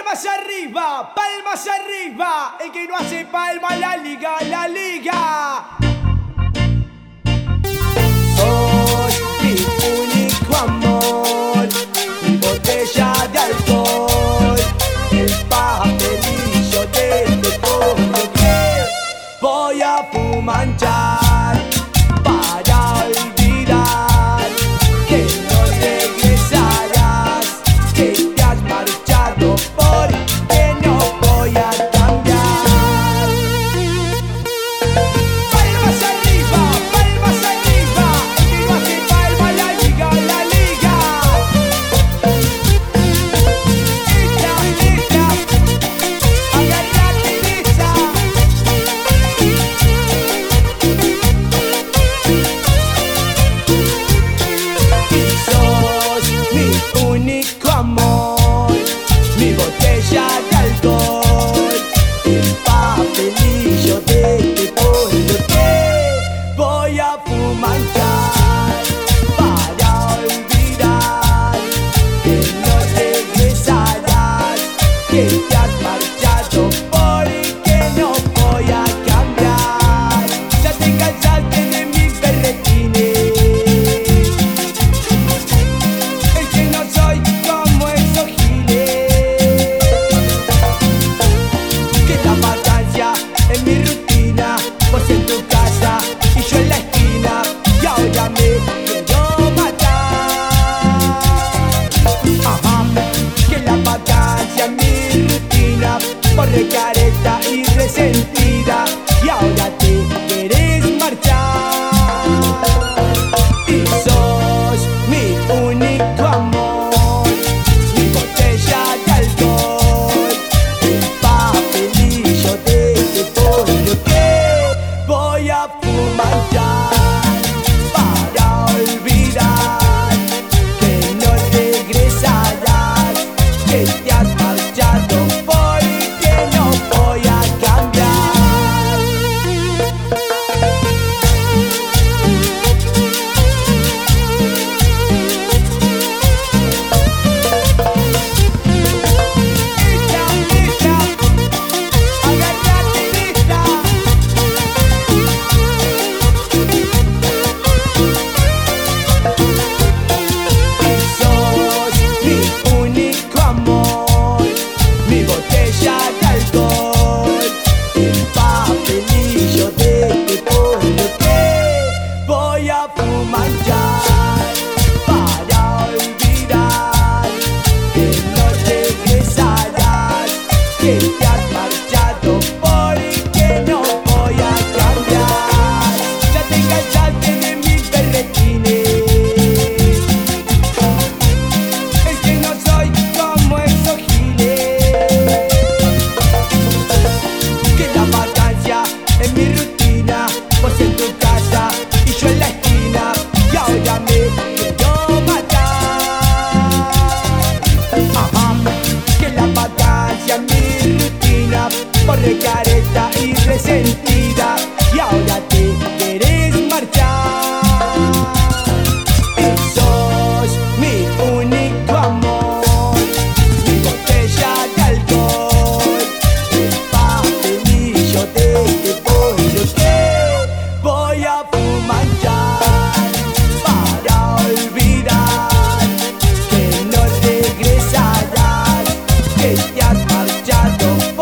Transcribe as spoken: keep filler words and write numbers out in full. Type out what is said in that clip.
Palmas arriba, palmas arriba. El que no hace palma, la liga, la liga. Sos mi único amor, mi botella de alcohol, el papelillo de este pollo que voy a fumanchar para olvidar que no regresarás, que te has marchado porque no voy a cambiar. Palmas arriba, palmas arriba, el que no hace palma, la liga, la liga. Esta, esta, agárrate de esa. Y sos mi único amor, mi botella de alcohol, el papelillo de este pollo que voy a fumanchar para olvidar que no regresarás, que te has marchado porque no voy a cambiar. Ya te cansaste de mis berretines, es que no soy como esos giles, que la vacancia es mi rutina, vos en tu casa y yo en la esquina, y ahora me quiero matar. Ajá, que la vacancia es mi rutina, por recareta y resentida, y ahora te querés marchar. Y sos mi único amor, mi botella de alcohol, el papelillo de este pollo que voy a fumanchar para olvidar que no regresarás, que te has marchado porque no voy a cambiar. Esta, esta, agárrate de esta. Y sos mi único amor, mi botella de alcohol, el papelillo de este pollo que voy a fumanchar para olvidar que no regresarás, que te has marchado porque no voy a cambiar. Ya te cansaste de mis berretines, es que no soy como esos giles, que la vacancia es mi rutina, vos en tu casa y yo en la esquina, y ahora me quiero matar. Ajá, que la vacancia es mi rutina, por recareta y resentida, y ahora te querés marchar. Y sos mi único amor, mi botella de alcohol, el papelillo de este pollo que voy a fumanchar para olvidar que no regresarás, que te has marchado